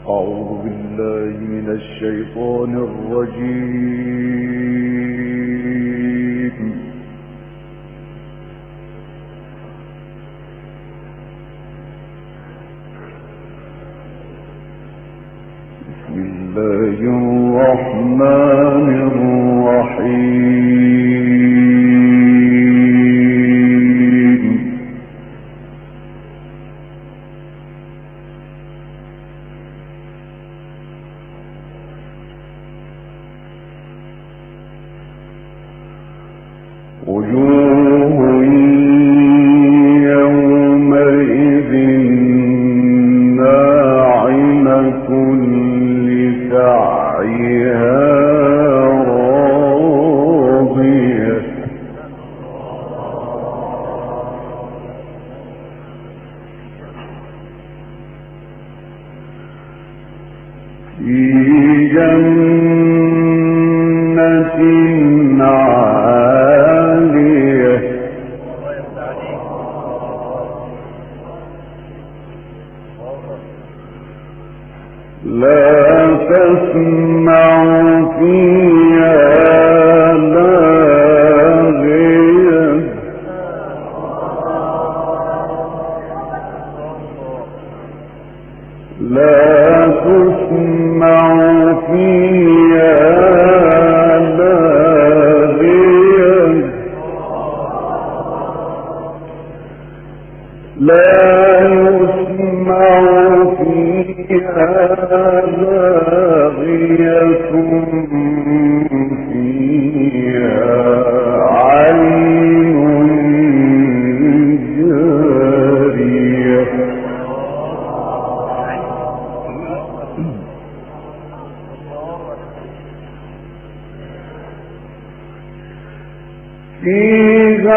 أعوذ بالله من الشيطان الرجيم. بسم الله الرحمن الرحيم. وجوه يومئذ ناعمة لسعيها راضية في جنة عالية لا تسمع فيها لاغية لا تسمع فيها لاغية لا يسمع فيها لاغية فيها عين جارية فيها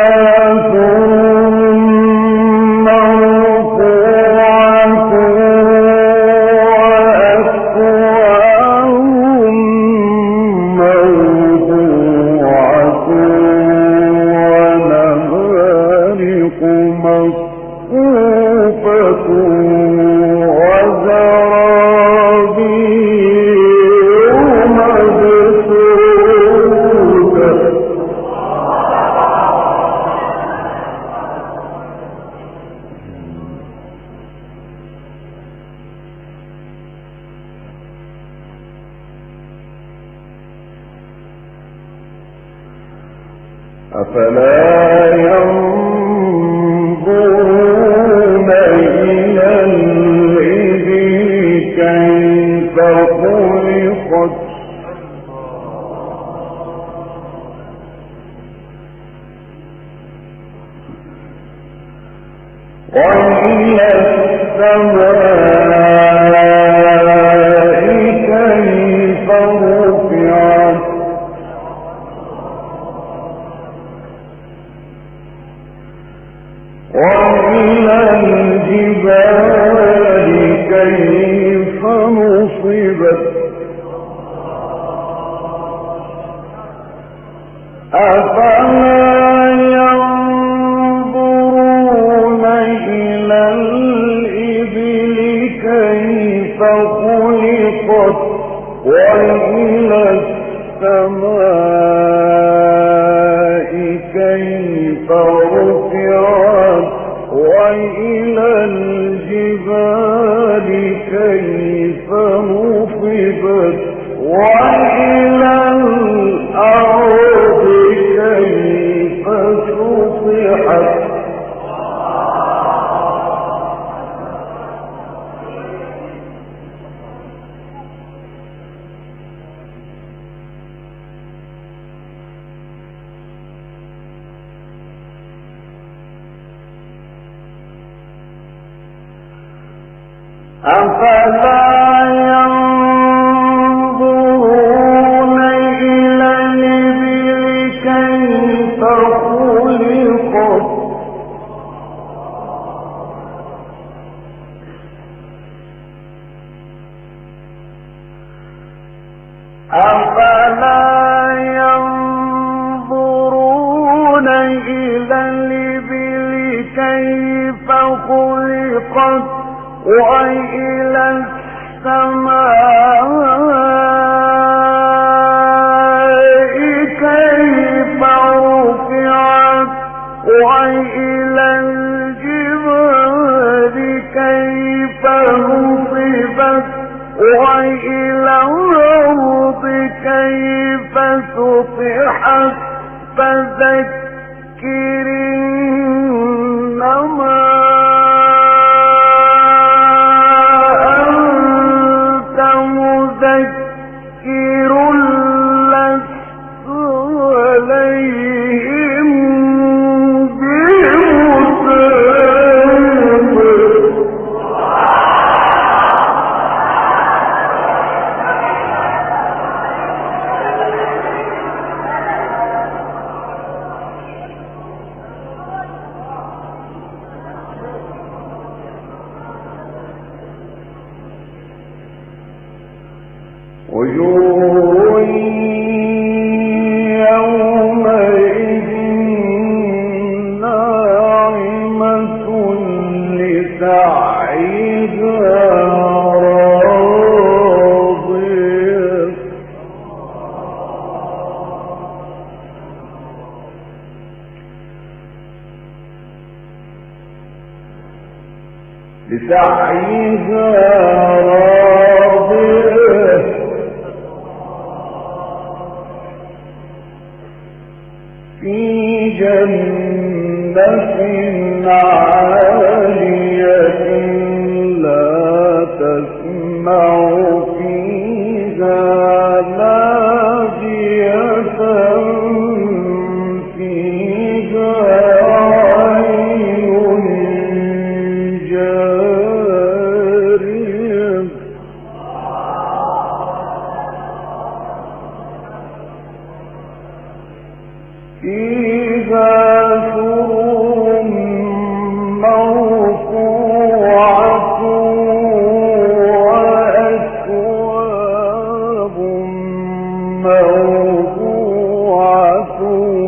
أفلا ينظرون إلى الإبل كيف خلقت وإلى السماء كيف رفعت وإلى الجبال كيف نصبت أفلا ينظرون إلى الإبل كيف خلقت وإلى السماء كيف رفعت وإلى الجبال كيف نصبت وإلى الأرض كيف سطحت أفلا ينظرون إلى الإبل كيف خلقت أفلا ينظرون إلى الإبل كيف خلقت وإلى كيف رفعت وإلى الجبال كيف نصبت وإلى الأرض كيف سطحت فذكر إنما أنت مذكر لست عليهم بمسيطر. وجوه يومئذ ناعمة لسعيها راضية في جنة عالية لا تسمع فيها لاغية فيها عين جارية فيها سرر مرفوعة وأكواب موضوعة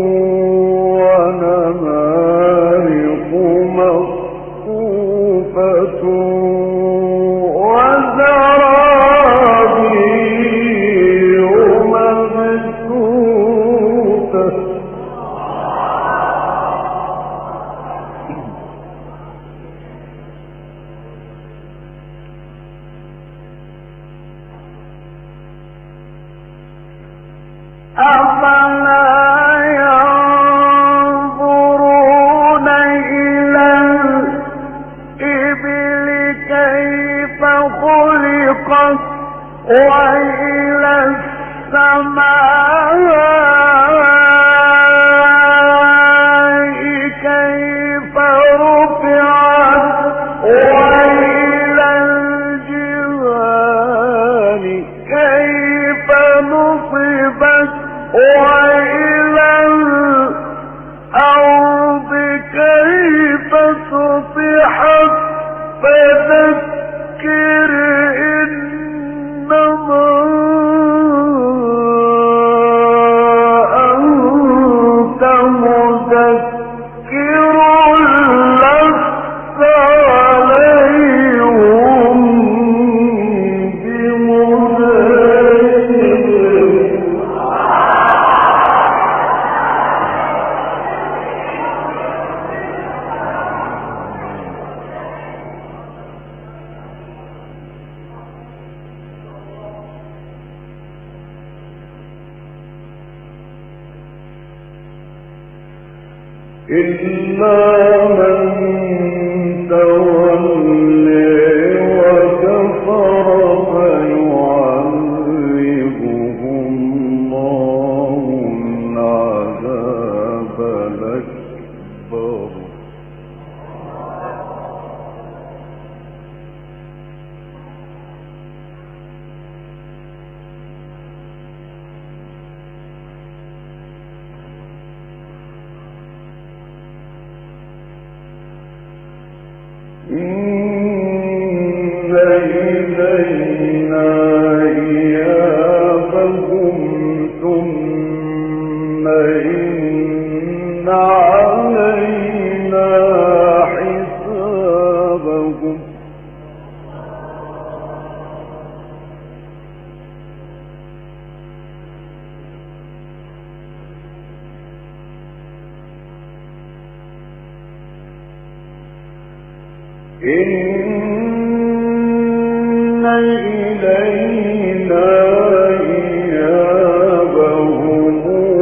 ونمارق مصفوفة وزرابي مبثوثة أفلا ينظرون إلى الإبل كيف خلقت وإلى السماء كيف رفعت وإلى الجبال كيف نصبت وإلى الأرض كيف سطحت فذكر إنما أنت مذكر لست عليهم بمسيطر. إلا من تولي وكفر فيعذبه الله العذاب الأكبر إن إلينا إيابهم ثم إن علينا حسابهم إن إلينا إيابهم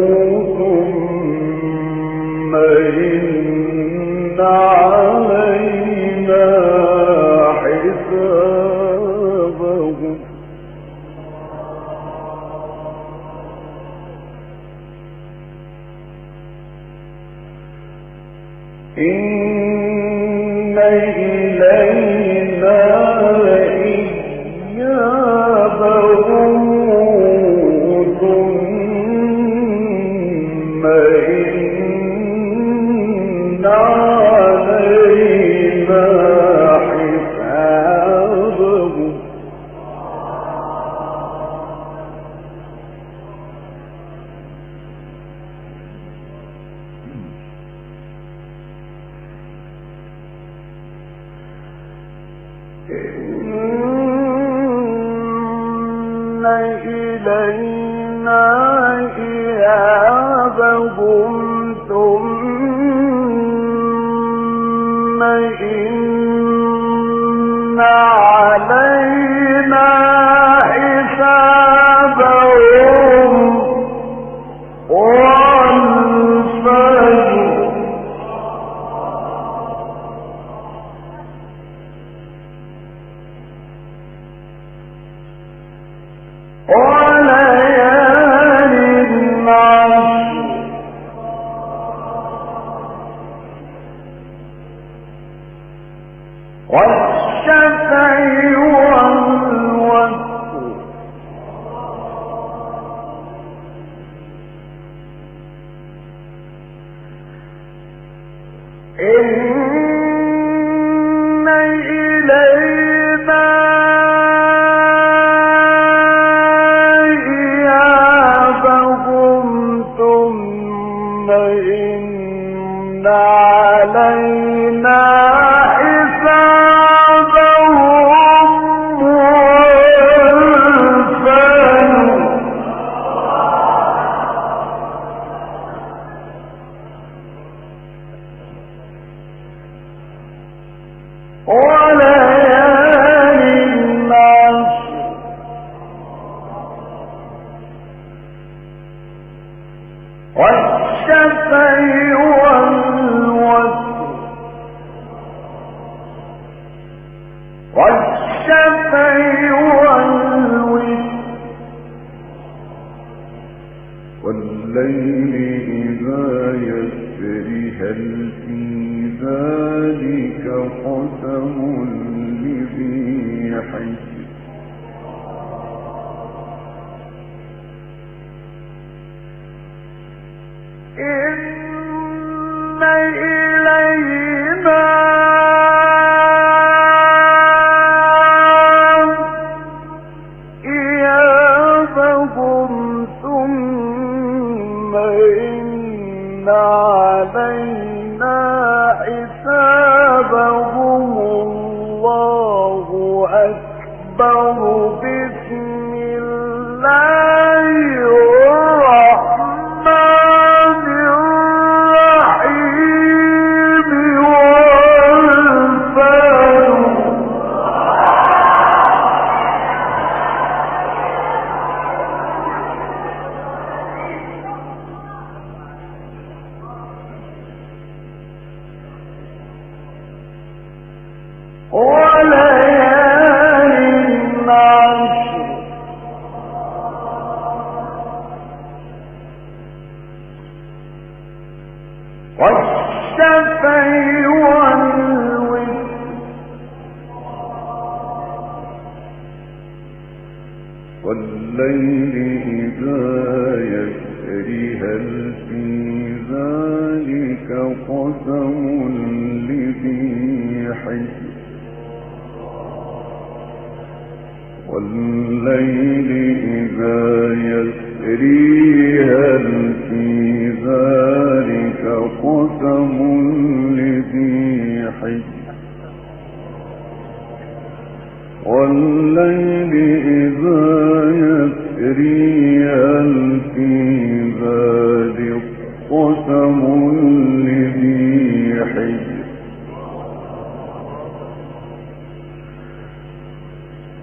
ثم إن علينا حسابهم إن إلينا إيابهم ثم إن علينا حسابهم إن إلينا إيابهم ثم إن علينا حسابهم والفجر وليال العشر والشفع والوتر إن إلينا إيابهم ثم إن علينا حسابهم والفجر وليال العشر والشفع والوتر والشفع والوتر والليل إذا يسري هل في ذلك قسم لذي حجر إن إلينا إيابهم ثم إن علينا حسابهم الله أكبر بسم الله الرحمن الرحيم والفجر وليال العشر والشفع والوتر والليل إذا يسري هل في ذلك قسم لذي حجر والليل إذا يسري هل في ذلك قسم لذي حجر والليل إذا يسري هل في ذلك قسم لذي حجر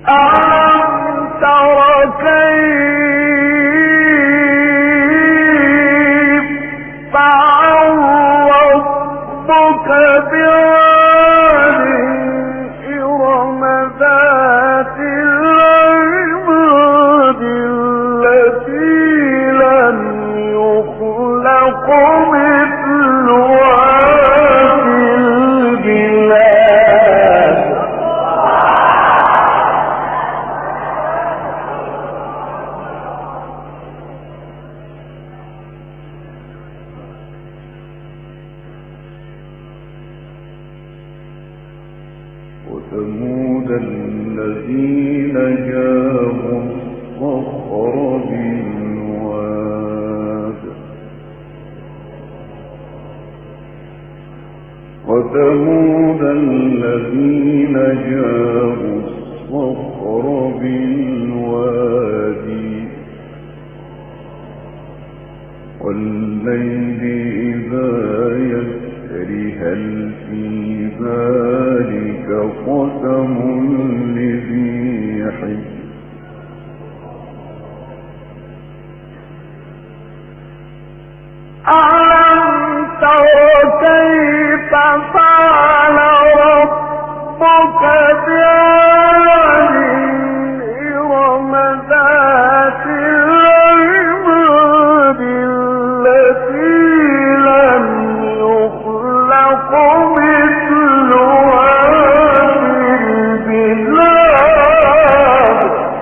وثمود الذين جابوا الصخر بالواد وثمود الذين جابوا الصخر بالوادي والليل إذا يسري هل في ذلك قسم لذي حجر ألم تر كيف فعل ربك بعاد إرم ذات العماد التي لم يخلق مثلها في البلاد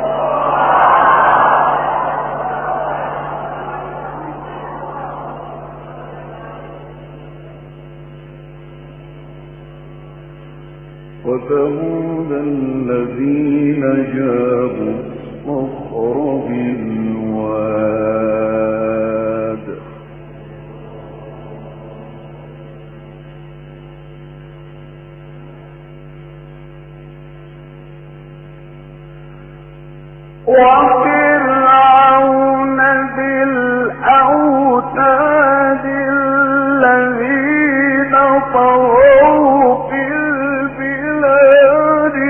وثمود الذين جابوا الصخر بالواد وفرعون بالأوتاد الذين طغوا في البلاد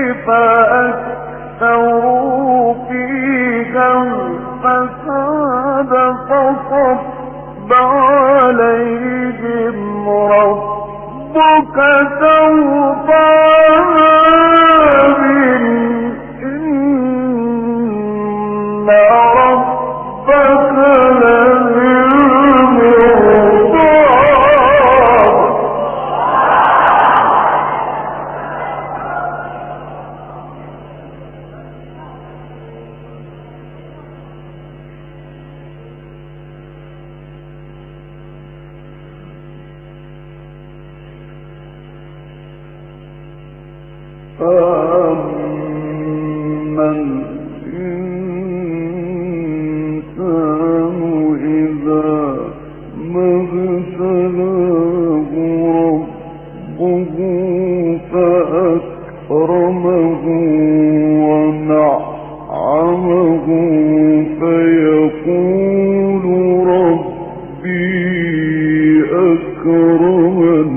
فأكثروا فيها الفساد فصب عليهم ربك سوط عذاب إن ربك لبالمرصاد فأما الإنسان إذا ما ابتلاه ربه فأكرمه ونعمه فيقول ربي أكرمن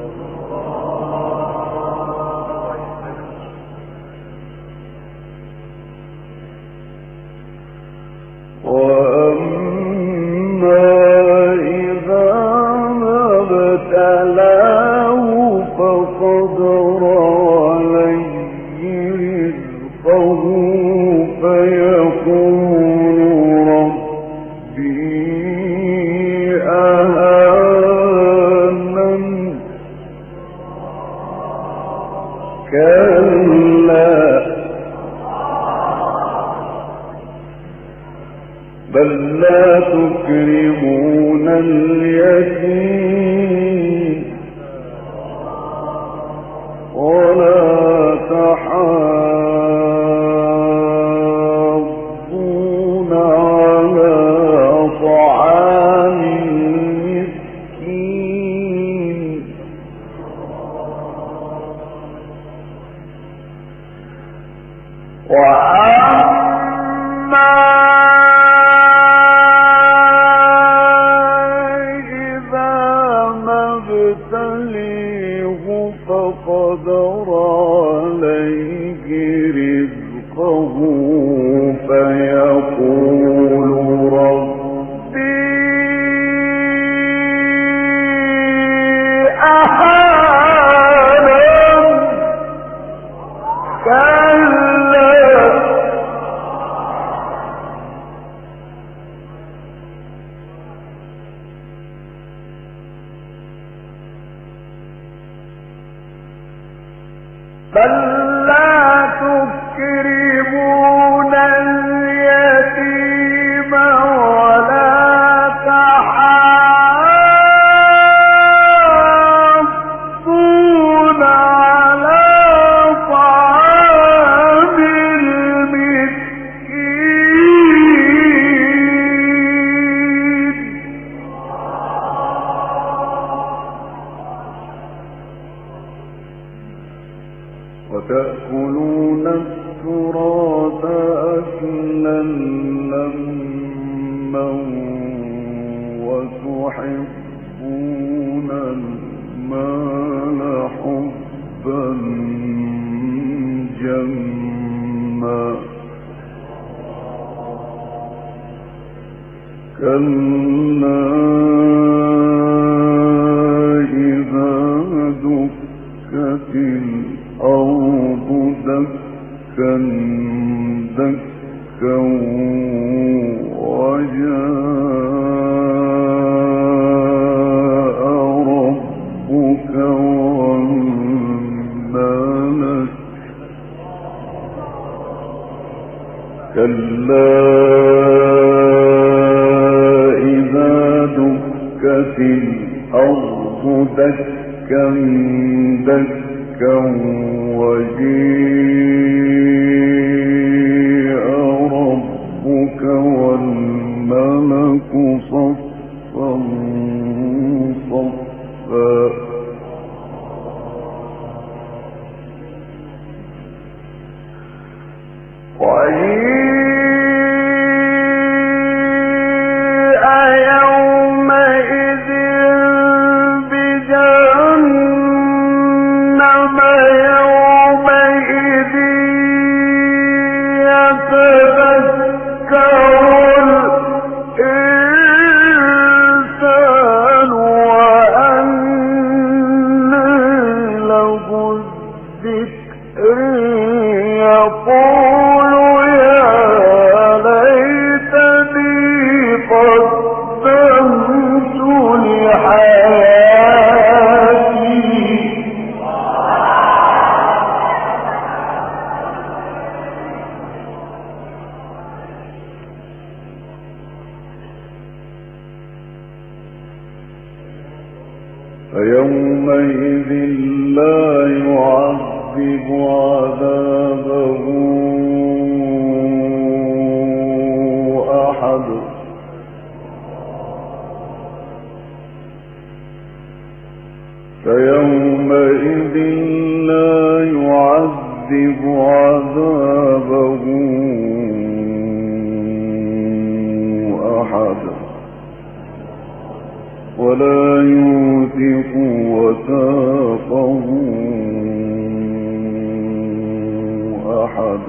وأما إذا ما ابتلاه فقدر عليه رزقه فيقول ربي أهانن كلا بل لا تكرمون اليتيم ولا تحاضون على طعام المسكين وأما فقدر عليه رزقه فيقول ربي أهانن كلا بل لا تكرمون اليتيم ولا تحاضون على طعام المسكين وتأكلون التراث أكلا لما وتحبون المال حبا جما كلا إذا دكت الأرض دكا دكا وجاء ربك والملك كلا إذا دكت الأرض دكا دكا وجيء ربك والملك صفا صفا وجيء يومئذ بجهنم يومئذ يتذكر الإنسان وأنى له الذكر يقول يا ليتني قدمت لحياتي فيومئذ لا يعذب عذابه أحد فيومئذ لا يعذب عذابه أحد ولا يوثق وثاقه أحد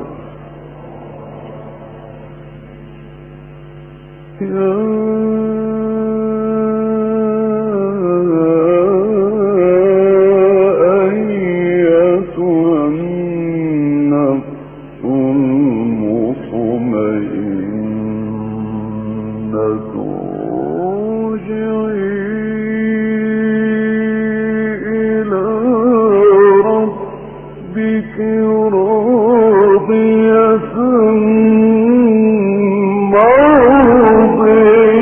أيتها النفس المطمئنة ارجعي إلى ربك راضية مرضية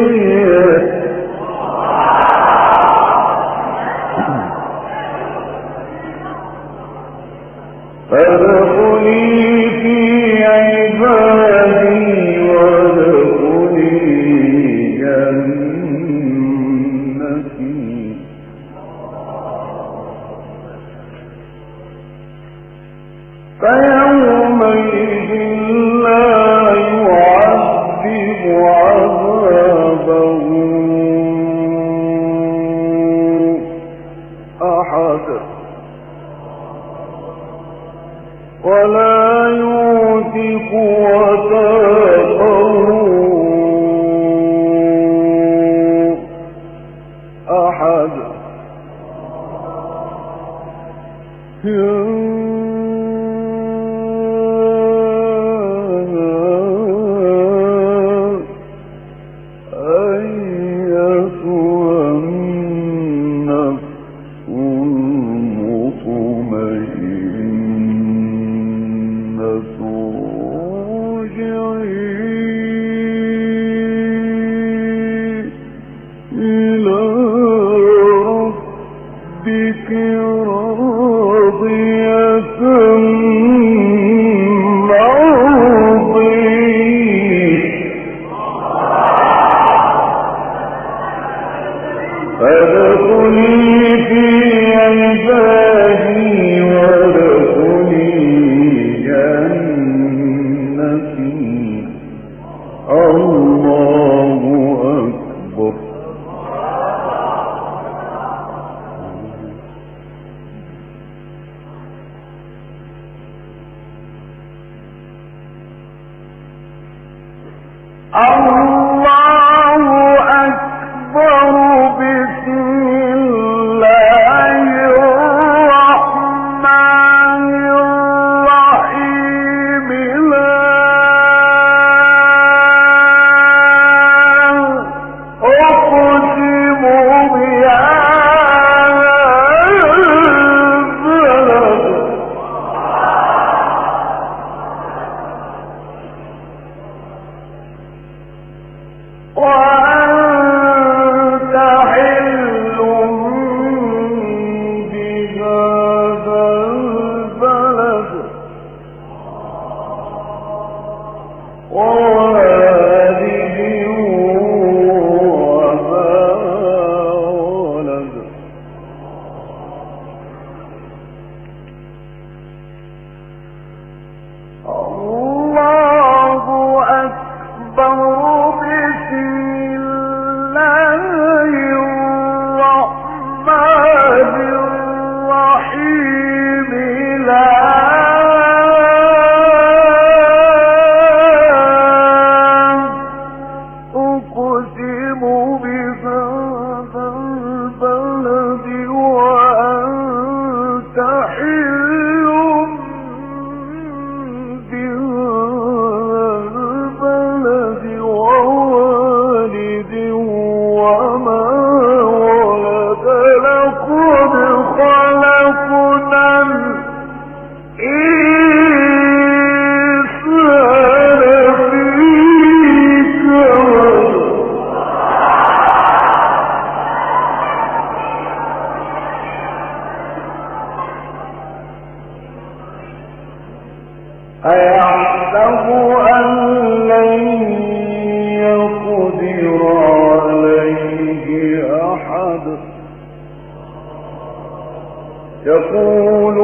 يقول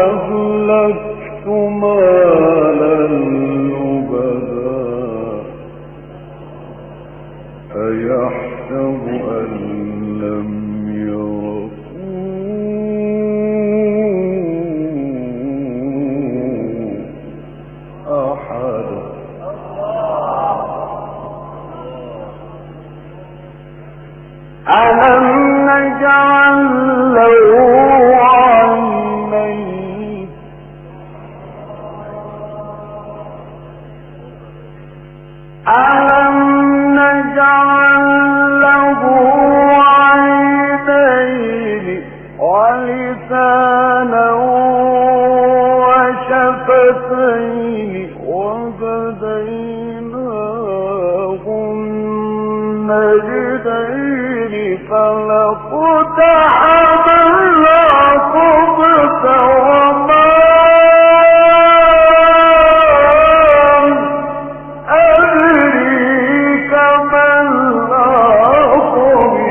أهلكت مالا لبدا أيحسب أن لم يره أحد ألم نجعل له عينين ألم نجعل له عينين ولسانا وشفتين وهديناه النجدين فلقتحم العقبة وما أدريك ما العقبة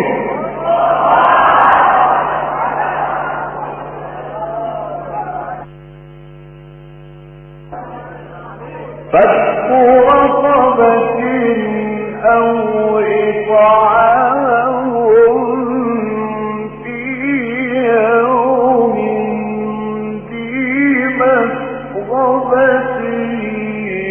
فك رقبة أو إطعام في يوم ذي مسغبة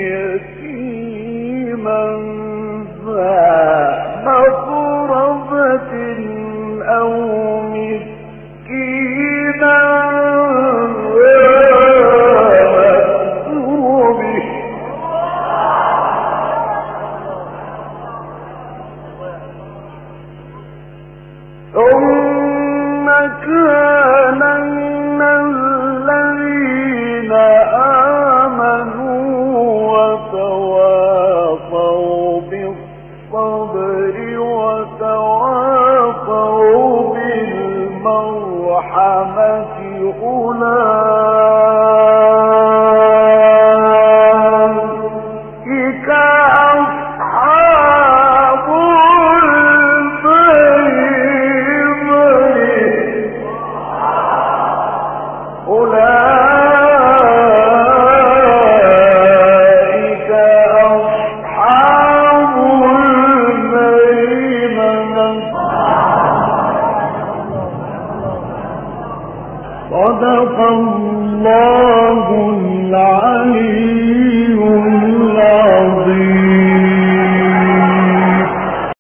صدق الله العليم